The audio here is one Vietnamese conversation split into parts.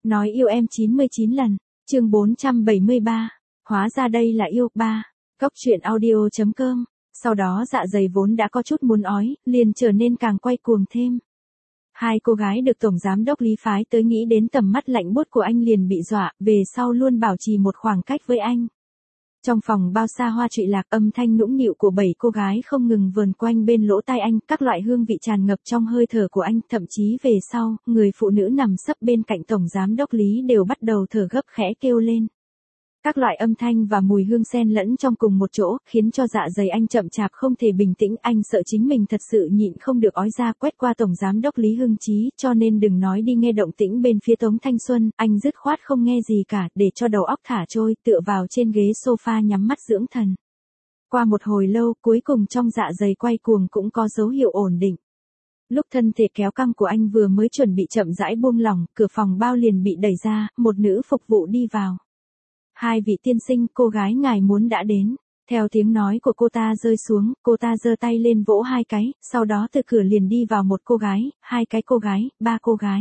Nói yêu em 99 lần, chương 473, hóa ra đây là yêu, 3, Cốc truyện audio.com, sau đó dạ dày vốn đã có chút muốn ói, liền trở nên càng quay cuồng thêm. Hai cô gái được Tổng Giám đốc Lý phái tới nghĩ đến tầm mắt lạnh buốt của anh liền bị dọa, về sau luôn bảo trì một khoảng cách với anh. Trong phòng bao xa hoa trụy lạc, âm thanh nũng nịu của 7 cô gái không ngừng vờn quanh bên lỗ tai anh, các loại hương vị tràn ngập trong hơi thở của anh, thậm chí về sau, người phụ nữ nằm sấp bên cạnh Tổng Giám đốc Lý đều bắt đầu thở gấp khẽ kêu lên. Các loại âm thanh và mùi hương xen lẫn trong cùng một chỗ, khiến cho dạ dày anh chậm chạp không thể bình tĩnh, anh sợ chính mình thật sự nhịn không được ói ra, quét qua Tổng Giám đốc Lý Hưng Chí, cho nên đừng nói đi nghe động tĩnh bên phía Tống Thanh Xuân, anh dứt khoát không nghe gì cả, để cho đầu óc thả trôi, tựa vào trên ghế sofa nhắm mắt dưỡng thần. Qua một hồi lâu, cuối cùng trong dạ dày quay cuồng cũng có dấu hiệu ổn định. Lúc thân thể kéo căng của anh vừa mới chuẩn bị chậm rãi buông lỏng, cửa phòng bao liền bị đẩy ra, một nữ phục vụ đi vào. Hai vị tiên sinh, cô gái ngài muốn đã đến. Theo tiếng nói của cô ta rơi xuống, cô ta giơ tay lên vỗ hai cái, sau đó từ cửa liền đi vào một cô gái, hai cái cô gái, ba cô gái.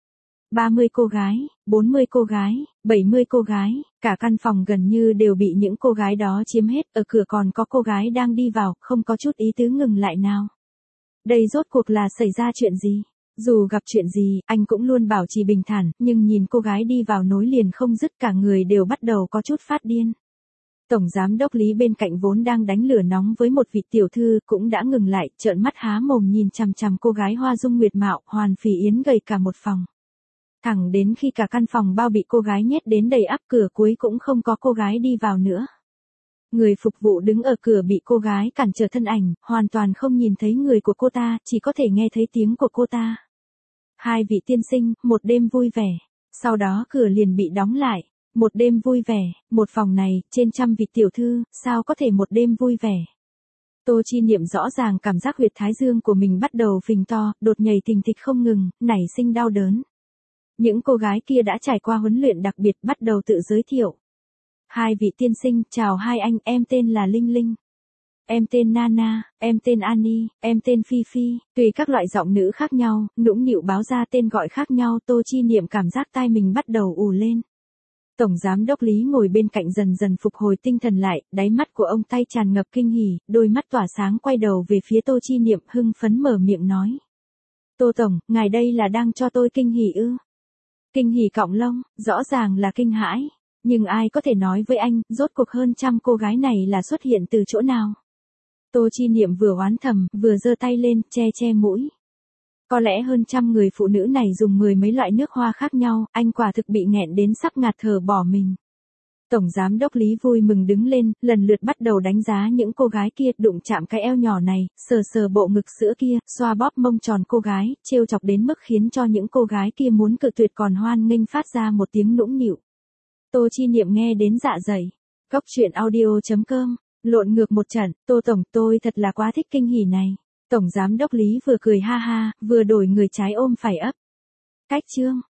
30 cô gái, 40 cô gái, 70 cô gái, cả căn phòng gần như đều bị những cô gái đó chiếm hết, ở cửa còn có cô gái đang đi vào, không có chút ý tứ ngừng lại nào. Đây rốt cuộc là xảy ra chuyện gì? Dù gặp chuyện gì, anh cũng luôn bảo trì bình thản, nhưng nhìn cô gái đi vào nối liền không dứt, cả người đều bắt đầu có chút phát điên. Tổng Giám đốc Lý bên cạnh vốn đang đánh lửa nóng với một vị tiểu thư, cũng đã ngừng lại, trợn mắt há mồm nhìn chằm chằm cô gái hoa dung nguyệt mạo, hoàn phì yến gầy cả một phòng. Thẳng đến khi cả căn phòng bao bị cô gái nhét đến đầy ắp, cửa cuối cũng không có cô gái đi vào nữa. Người phục vụ đứng ở cửa bị cô gái cản trở thân ảnh, hoàn toàn không nhìn thấy người của cô ta, chỉ có thể nghe thấy tiếng của cô ta. Hai vị tiên sinh, một đêm vui vẻ. Sau đó cửa liền bị đóng lại. Một đêm vui vẻ, một phòng này, trên trăm vị tiểu thư, sao có thể một đêm vui vẻ. Tô Chi Niệm rõ ràng cảm giác huyệt thái dương của mình bắt đầu phình to, đột nhảy thình thịch không ngừng, nảy sinh đau đớn. Những cô gái kia đã trải qua huấn luyện đặc biệt, bắt đầu tự giới thiệu. Hai vị tiên sinh, chào hai anh, em tên là Linh Linh. Em tên Nana, em tên Annie, em tên Phi Phi, tùy các loại giọng nữ khác nhau, nũng nịu báo ra tên gọi khác nhau, Tô Chi Niệm cảm giác tai mình bắt đầu ù lên. Tổng Giám đốc Lý ngồi bên cạnh dần dần phục hồi tinh thần lại, đáy mắt của ông tay tràn ngập kinh hỉ, đôi mắt tỏa sáng quay đầu về phía Tô Chi Niệm hưng phấn mở miệng nói. Tô Tổng, ngài đây là đang cho tôi kinh hỉ ư? Kinh hỉ cọng lông, rõ ràng là kinh hãi. Nhưng ai có thể nói với anh, rốt cuộc hơn trăm cô gái này là xuất hiện từ chỗ nào? Tô Chi Niệm vừa oán thầm, vừa giơ tay lên, che mũi. Có lẽ hơn trăm người phụ nữ này dùng mười mấy loại nước hoa khác nhau, anh quả thực bị nghẹn đến sắp ngạt thở bỏ mình. Tổng Giám đốc Lý vui mừng đứng lên, lần lượt bắt đầu đánh giá những cô gái kia, đụng chạm cái eo nhỏ này, sờ bộ ngực sữa kia, xoa bóp mông tròn cô gái, trêu chọc đến mức khiến cho những cô gái kia muốn cự tuyệt còn hoan nghênh phát ra một tiếng nũng nịu. Tô Chi Niệm nghe đến dạ dày. Cốc truyện audio.com, lộn ngược một trận, Tô Tổng, tôi thật là quá thích kinh hỉ này. Tổng Giám đốc Lý vừa cười ha ha, vừa đổi người trái ôm phải ấp. Cách chương.